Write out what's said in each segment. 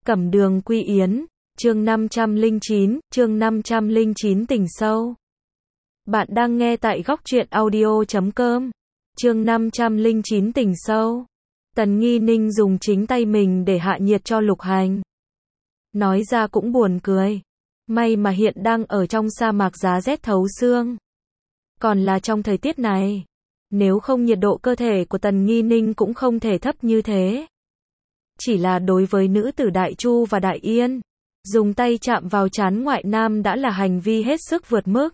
Cẩm Đường Quy Yến, chương 509 tình sâu. Bạn đang nghe tại góc truyện audio.com. Chương 509 tình sâu. Tần Nghi Ninh dùng chính tay mình để hạ nhiệt cho Lục Hành. Nói ra cũng buồn cười. May mà hiện đang ở trong sa mạc giá rét thấu xương. Còn là trong thời tiết này. Nếu không nhiệt độ cơ thể của Tần Nghi Ninh cũng không thể thấp như thế. Chỉ là đối với nữ tử Đại Chu và Đại Yên, dùng tay chạm vào trán ngoại nam đã là hành vi hết sức vượt mức.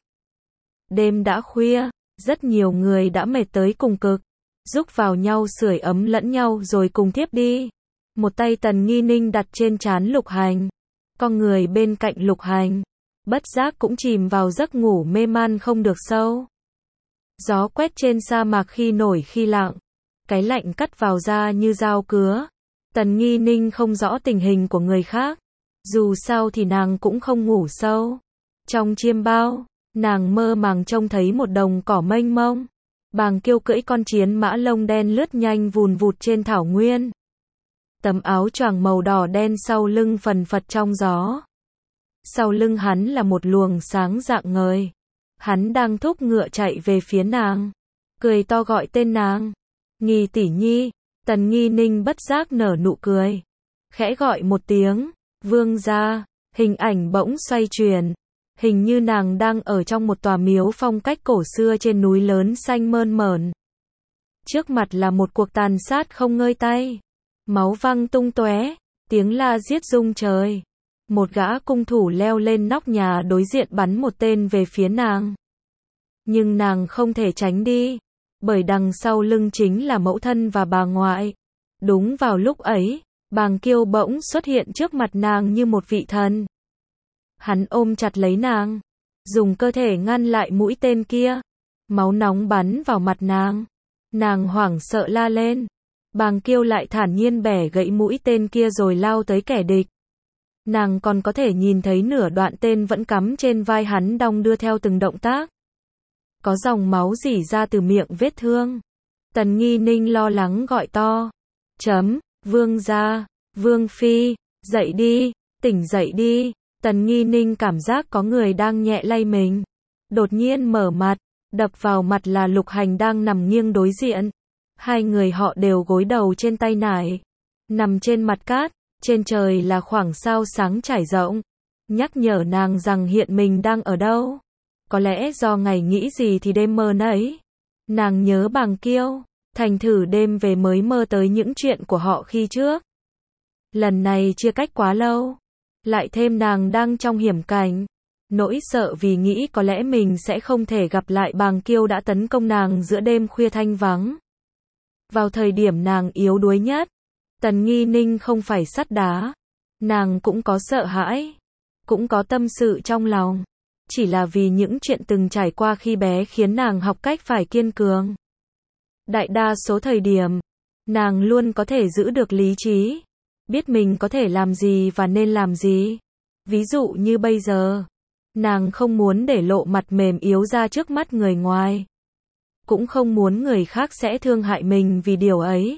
Đêm đã khuya, rất nhiều người đã mệt tới cùng cực, rúc vào nhau sưởi ấm lẫn nhau rồi cùng thiếp đi. Một tay Tần Nghi Ninh đặt trên trán Lục Hành, con người bên cạnh Lục Hành, bất giác cũng chìm vào giấc ngủ mê man không được sâu. Gió quét trên sa mạc khi nổi khi lặng, cái lạnh cắt vào da như dao cứa. Tần Nghi Ninh không rõ tình hình của người khác, dù sao thì nàng cũng không ngủ sâu. Trong chiêm bao, nàng mơ màng trông thấy một đồng cỏ mênh mông. Bàng Kiêu cưỡi con chiến mã lông đen lướt nhanh vùn vụt trên thảo nguyên. Tấm áo choàng màu đỏ đen sau lưng phần phật trong gió. Sau lưng hắn là một luồng sáng rạng ngời. Hắn đang thúc ngựa chạy về phía nàng, cười to gọi tên nàng. Nghi tỷ nhi. Tần Nghi Ninh bất giác nở nụ cười, khẽ gọi một tiếng, vương gia. Hình ảnh bỗng xoay chuyển, hình như nàng đang ở trong một tòa miếu phong cách cổ xưa trên núi lớn xanh mơn mởn. Trước mặt là một cuộc tàn sát không ngơi tay, máu văng tung tóe, tiếng la giết rung trời. Một gã cung thủ leo lên nóc nhà đối diện bắn một tên về phía nàng. Nhưng nàng không thể tránh đi, bởi đằng sau lưng chính là mẫu thân và bà ngoại. Đúng vào lúc ấy, Bàng Kiêu bỗng xuất hiện trước mặt nàng như một vị thần. Hắn ôm chặt lấy nàng, dùng cơ thể ngăn lại mũi tên kia. Máu nóng bắn vào mặt nàng. Nàng hoảng sợ la lên. Bàng Kiêu lại thản nhiên bẻ gãy mũi tên kia rồi lao tới kẻ địch. Nàng còn có thể nhìn thấy nửa đoạn tên vẫn cắm trên vai hắn đong đưa theo từng động tác. Có dòng máu rỉ ra từ miệng vết thương. Tần Nghi Ninh lo lắng gọi to. Vương gia, vương phi, dậy đi, tỉnh dậy đi. Tần Nghi Ninh cảm giác có người đang nhẹ lay mình. Đột nhiên mở mặt, đập vào mặt là Lục Hành đang nằm nghiêng đối diện. Hai người họ đều gối đầu trên tay nải, nằm trên mặt cát, trên trời là khoảng sao sáng trải rộng, nhắc nhở nàng rằng hiện mình đang ở đâu. Có lẽ do ngày nghĩ gì thì đêm mơ nấy. Nàng nhớ Bàng Kiêu, thành thử đêm về mới mơ tới những chuyện của họ khi trước. Lần này chia cách quá lâu, lại thêm nàng đang trong hiểm cảnh, nỗi sợ vì nghĩ có lẽ mình sẽ không thể gặp lại Bàng Kiêu đã tấn công nàng giữa đêm khuya thanh vắng. Vào thời điểm nàng yếu đuối nhất, Tần Nghi Ninh không phải sắt đá. Nàng cũng có sợ hãi, cũng có tâm sự trong lòng. Chỉ là vì những chuyện từng trải qua khi bé khiến nàng học cách phải kiên cường. Đại đa số thời điểm, nàng luôn có thể giữ được lý trí, biết mình có thể làm gì và nên làm gì. Ví dụ như bây giờ, nàng không muốn để lộ mặt mềm yếu ra trước mắt người ngoài. Cũng không muốn người khác sẽ thương hại mình vì điều ấy.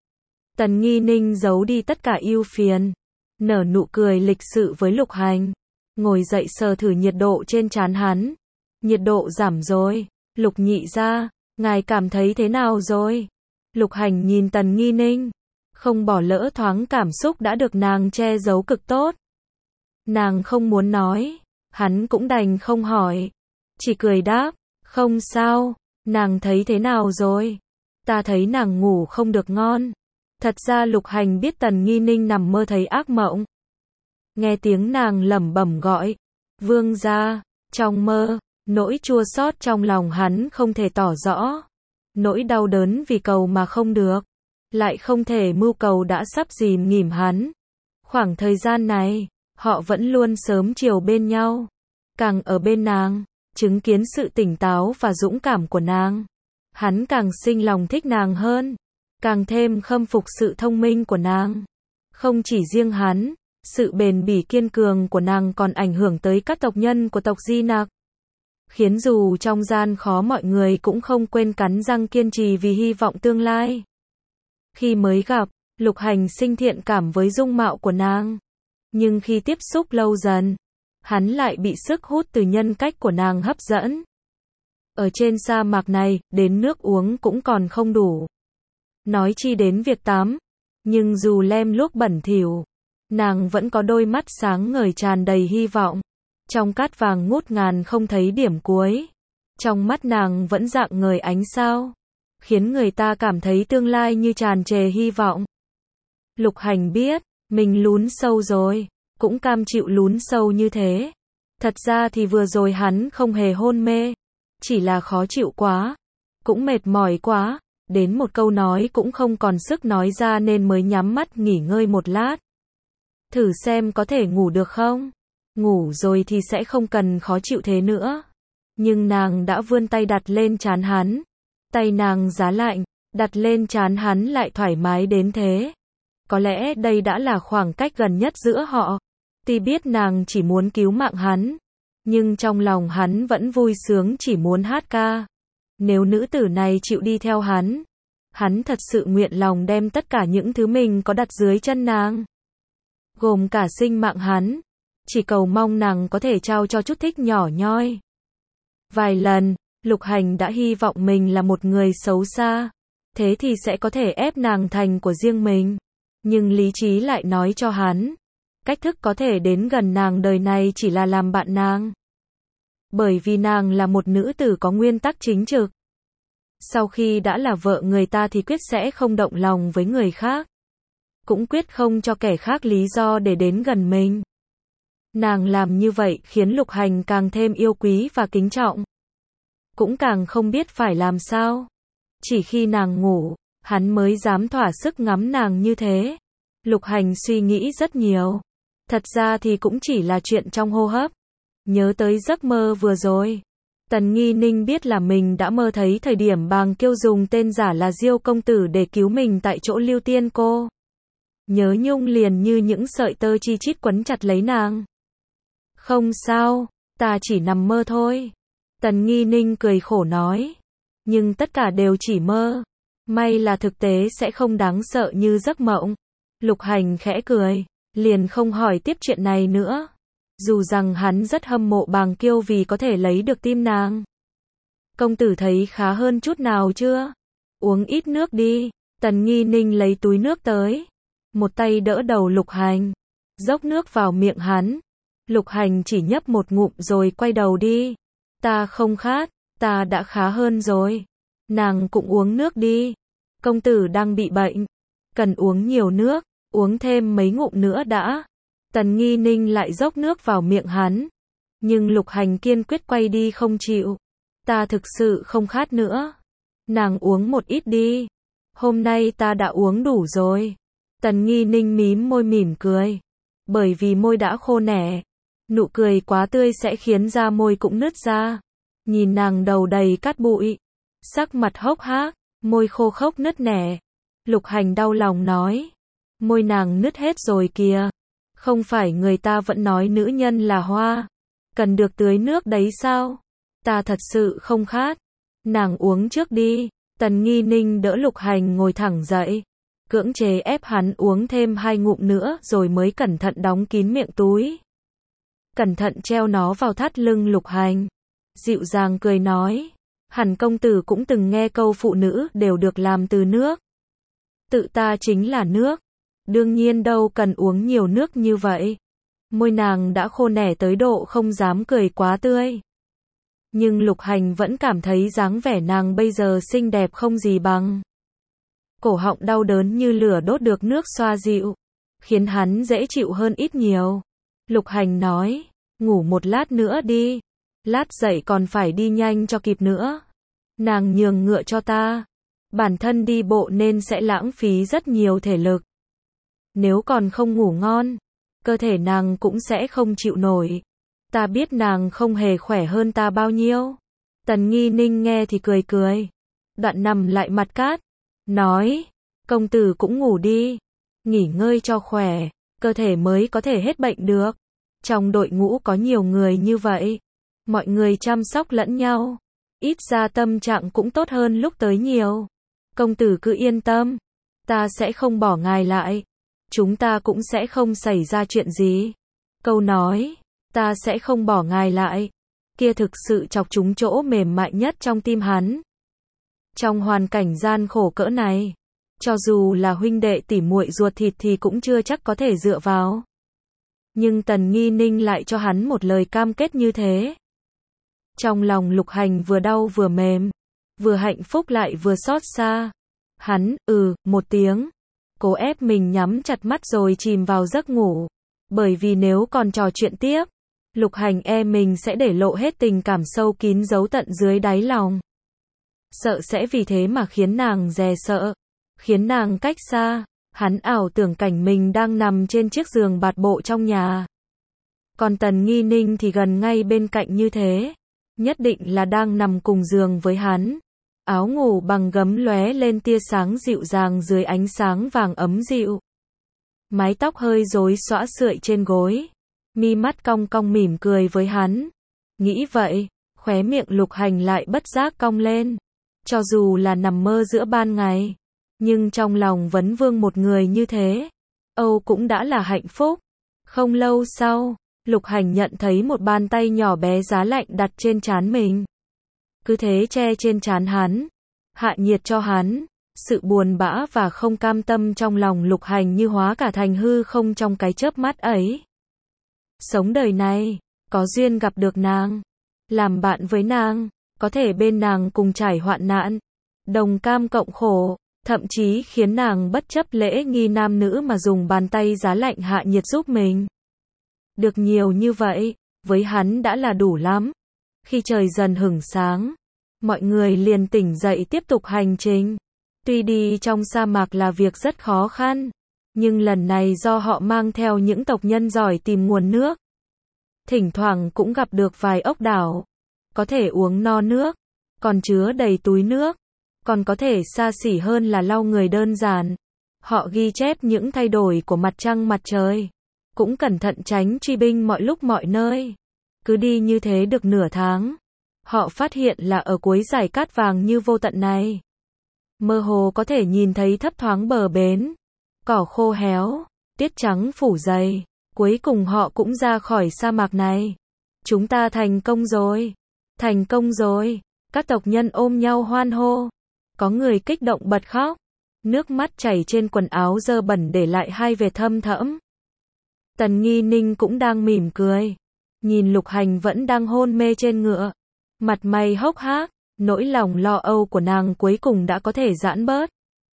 Tần Nghi Ninh giấu đi tất cả ưu phiền, nở nụ cười lịch sự với Lục Hành. Ngồi dậy sờ thử nhiệt độ trên trán hắn. Nhiệt độ giảm rồi. Lục nhị gia, ngài cảm thấy thế nào rồi? Lục Hành nhìn Tần Nghi Ninh, không bỏ lỡ thoáng cảm xúc đã được nàng che giấu cực tốt. Nàng không muốn nói, hắn cũng đành không hỏi, chỉ cười đáp, không sao. Nàng thấy thế nào rồi? Ta thấy nàng ngủ không được ngon. Thật ra Lục Hành biết Tần Nghi Ninh nằm mơ thấy ác mộng. Nghe tiếng nàng lẩm bẩm gọi, vương gia, trong mơ, nỗi chua xót trong lòng hắn không thể tỏ rõ. Nỗi đau đớn vì cầu mà không được, lại không thể mưu cầu đã sắp dìm nghỉm hắn. Khoảng thời gian này, họ vẫn luôn sớm chiều bên nhau. Càng ở bên nàng, chứng kiến sự tỉnh táo và dũng cảm của nàng, hắn càng sinh lòng thích nàng hơn, càng thêm khâm phục sự thông minh của nàng. Không chỉ riêng hắn, sự bền bỉ kiên cường của nàng còn ảnh hưởng tới các tộc nhân của tộc Di Nặc, khiến dù trong gian khó mọi người cũng không quên cắn răng kiên trì vì hy vọng tương lai. Khi mới gặp, Lục Hành sinh thiện cảm với dung mạo của nàng, Nhưng khi tiếp xúc lâu dần, hắn lại bị sức hút từ nhân cách của nàng hấp dẫn. Ở trên sa mạc này, đến nước uống cũng còn không đủ. Nói chi đến việc tắm. Nhưng dù lem luốc bẩn thỉu, nàng vẫn có đôi mắt sáng ngời tràn đầy hy vọng. Trong cát vàng ngút ngàn không thấy điểm cuối. Trong mắt nàng vẫn rạng ngời ánh sao, khiến người ta cảm thấy tương lai như tràn trề hy vọng. Lục Hành biết, mình lún sâu rồi, cũng cam chịu lún sâu như thế. Thật ra thì vừa rồi hắn không hề hôn mê, chỉ là khó chịu quá, cũng mệt mỏi quá, đến một câu nói cũng không còn sức nói ra nên mới nhắm mắt nghỉ ngơi một lát. Thử xem có thể ngủ được không? Ngủ rồi thì sẽ không cần khó chịu thế nữa. Nhưng nàng đã vươn tay đặt lên trán hắn. Tay nàng giá lạnh, đặt lên trán hắn lại thoải mái đến thế. Có lẽ đây đã là khoảng cách gần nhất giữa họ. Tuy biết nàng chỉ muốn cứu mạng hắn, nhưng trong lòng hắn vẫn vui sướng chỉ muốn hát ca. Nếu nữ tử này chịu đi theo hắn thật sự nguyện lòng đem tất cả những thứ mình có đặt dưới chân nàng, gồm cả sinh mạng hắn, chỉ cầu mong nàng có thể trao cho chút thích nhỏ nhoi. Vài lần, Lục Hành đã hy vọng mình là một người xấu xa, thế thì sẽ có thể ép nàng thành của riêng mình. Nhưng lý trí lại nói cho hắn, cách thức có thể đến gần nàng đời này chỉ là làm bạn nàng. Bởi vì nàng là một nữ tử có nguyên tắc chính trực. Sau khi đã là vợ người ta thì quyết sẽ không động lòng với người khác. Cũng quyết không cho kẻ khác lý do để đến gần mình. Nàng làm như vậy khiến Lục Hành càng thêm yêu quý và kính trọng. Cũng càng không biết phải làm sao. Chỉ khi nàng ngủ, hắn mới dám thỏa sức ngắm nàng như thế. Lục Hành suy nghĩ rất nhiều. Thật ra thì cũng chỉ là chuyện trong hô hấp. Nhớ tới giấc mơ vừa rồi. Tần Nghi Ninh biết là mình đã mơ thấy thời điểm Bàng Kiêu dùng tên giả là Diêu công tử để cứu mình tại chỗ Lưu Tiên cô. Nhớ nhung liền như những sợi tơ chi chít quấn chặt lấy nàng. Không sao, ta chỉ nằm mơ thôi. Tần Nghi Ninh cười khổ nói. Nhưng tất cả đều chỉ mơ. May là thực tế sẽ không đáng sợ như giấc mộng. Lục Hành khẽ cười, liền không hỏi tiếp chuyện này nữa. Dù rằng hắn rất hâm mộ Bàng Kiêu vì có thể lấy được tim nàng. Công tử thấy khá hơn chút nào chưa? Uống ít nước đi. Tần Nghi Ninh lấy túi nước tới. Một tay đỡ đầu Lục Hành. Dốc nước vào miệng hắn. Lục Hành chỉ nhấp một ngụm rồi quay đầu đi. Ta không khát, ta đã khá hơn rồi. Nàng cũng uống nước đi. Công tử đang bị bệnh. Cần uống nhiều nước, uống thêm mấy ngụm nữa đã. Tần Nghi Ninh lại dốc nước vào miệng hắn. Nhưng Lục Hành kiên quyết quay đi không chịu. Ta thực sự không khát nữa. Nàng uống một ít đi. Hôm nay ta đã uống đủ rồi. Tần Nghi Ninh mím môi mỉm cười. Bởi vì môi đã khô nẻ. Nụ cười quá tươi sẽ khiến da môi cũng nứt ra. Nhìn nàng đầu đầy cát bụi. Sắc mặt hốc hác, môi khô khốc nứt nẻ. Lục Hành đau lòng nói. Môi nàng nứt hết rồi kìa. Không phải người ta vẫn nói nữ nhân là hoa. Cần được tưới nước đấy sao? Ta thật sự không khát. Nàng uống trước đi. Tần Nghi Ninh đỡ Lục Hành ngồi thẳng dậy. Cưỡng chế ép hắn uống thêm 2 ngụm nữa rồi mới cẩn thận đóng kín miệng túi. Cẩn thận treo nó vào thắt lưng Lục Hành. Dịu dàng cười nói. Hẳn công tử cũng từng nghe câu phụ nữ đều được làm từ nước. Tự ta chính là nước. Đương nhiên đâu cần uống nhiều nước như vậy. Môi nàng đã khô nẻ tới độ không dám cười quá tươi. Nhưng Lục Hành vẫn cảm thấy dáng vẻ nàng bây giờ xinh đẹp không gì bằng. Cổ họng đau đớn như lửa đốt được nước xoa dịu. Khiến hắn dễ chịu hơn ít nhiều. Lục Hành nói. Ngủ một lát nữa đi. Lát dậy còn phải đi nhanh cho kịp nữa. Nàng nhường ngựa cho ta. Bản thân đi bộ nên sẽ lãng phí rất nhiều thể lực. Nếu còn không ngủ ngon, cơ thể nàng cũng sẽ không chịu nổi. Ta biết nàng không hề khỏe hơn ta bao nhiêu. Tần Nghi Ninh nghe thì cười cười. Đoạn nằm lại mặt cát. Nói, công tử cũng ngủ đi. Nghỉ ngơi cho khỏe, cơ thể mới có thể hết bệnh được. Trong đội ngũ có nhiều người như vậy. Mọi người chăm sóc lẫn nhau. Ít ra tâm trạng cũng tốt hơn lúc tới nhiều. Công tử cứ yên tâm. Ta sẽ không bỏ ngài lại. chúng ta cũng sẽ không xảy ra chuyện gì. Câu nói, ta sẽ không bỏ ngài lại, kia thực sự chọc trúng chỗ mềm mại nhất trong tim hắn. Trong hoàn cảnh gian khổ cỡ này, cho dù là huynh đệ tỉ muội ruột thịt thì cũng chưa chắc có thể dựa vào. Nhưng Tần Nghi Ninh lại cho hắn một lời cam kết như thế. Trong lòng Lục Hành vừa đau vừa mềm, vừa hạnh phúc lại vừa xót xa. Hắn, một tiếng, cố ép mình nhắm chặt mắt rồi chìm vào giấc ngủ. Bởi vì nếu còn trò chuyện tiếp, Lục Hành mình sẽ để lộ hết tình cảm sâu kín giấu tận dưới đáy lòng. Sợ sẽ vì thế mà khiến nàng dè sợ, khiến nàng cách xa. Hắn ảo tưởng cảnh mình đang nằm trên chiếc giường bạt bộ trong nhà. Còn Tần Nghi Ninh thì gần ngay bên cạnh như thế. Nhất định là đang nằm cùng giường với hắn. Áo ngủ bằng gấm lóe lên tia sáng dịu dàng dưới ánh sáng vàng ấm dịu. Mái tóc hơi rối xõa sượi trên gối. Mi mắt cong cong mỉm cười với hắn. Nghĩ vậy, khóe miệng Lục Hành lại bất giác cong lên. Cho dù là nằm mơ giữa ban ngày, nhưng trong lòng vẫn vương một người như thế, Âu cũng đã là hạnh phúc. Không lâu sau, Lục Hành nhận thấy một bàn tay nhỏ bé giá lạnh đặt trên trán mình. Cứ thế che trên trán hắn, hạ nhiệt cho hắn. Sự buồn bã và không cam tâm trong lòng Lục Hành như hóa cả thành hư không trong cái chớp mắt ấy. Sống đời này, có duyên gặp được nàng, làm bạn với nàng, có thể bên nàng cùng trải hoạn nạn, đồng cam cộng khổ, thậm chí khiến nàng bất chấp lễ nghi nam nữ mà dùng bàn tay giá lạnh hạ nhiệt giúp mình. Được nhiều như vậy, với hắn đã là đủ lắm. Khi trời dần hửng sáng, mọi người liền tỉnh dậy tiếp tục hành trình. Tuy đi trong sa mạc là việc rất khó khăn, nhưng lần này do họ mang theo những tộc nhân giỏi tìm nguồn nước. Thỉnh thoảng cũng gặp được vài ốc đảo, có thể uống no nước, còn chứa đầy túi nước, còn có thể xa xỉ hơn là lau người đơn giản. Họ ghi chép những thay đổi của mặt trăng mặt trời, cũng cẩn thận tránh truy binh mọi lúc mọi nơi. Cứ đi như thế được nửa tháng, họ phát hiện là ở cuối dải cát vàng như vô tận này, mơ hồ có thể nhìn thấy thấp thoáng bờ bến, cỏ khô héo, tuyết trắng phủ dày. Cuối cùng họ cũng ra khỏi sa mạc này. Chúng ta thành công rồi. Thành công rồi. Các tộc nhân ôm nhau hoan hô. Có người kích động bật khóc. Nước mắt chảy trên quần áo dơ bẩn để lại hai vệt thâm thẫm. Tần Nghi Ninh cũng đang mỉm cười. Nhìn Lục Hành vẫn đang hôn mê trên ngựa. Mặt mày hốc hác. Nỗi lòng lo âu của nàng cuối cùng đã có thể giãn bớt.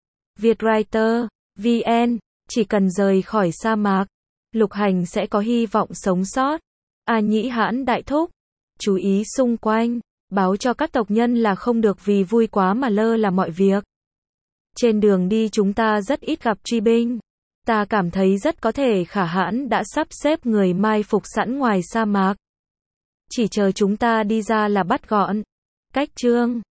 Vietwriter, VN, chỉ cần rời khỏi sa mạc, Lục Hành sẽ có hy vọng sống sót. A Nhĩ Hãn đại thúc, chú ý xung quanh, báo cho các tộc nhân là không được vì vui quá mà lơ là mọi việc. Trên đường đi chúng ta rất ít gặp truy binh. Ta cảm thấy rất có thể Khả Hãn đã sắp xếp người mai phục sẵn ngoài sa mạc. Chỉ chờ chúng ta đi ra là bắt gọn. Cách chương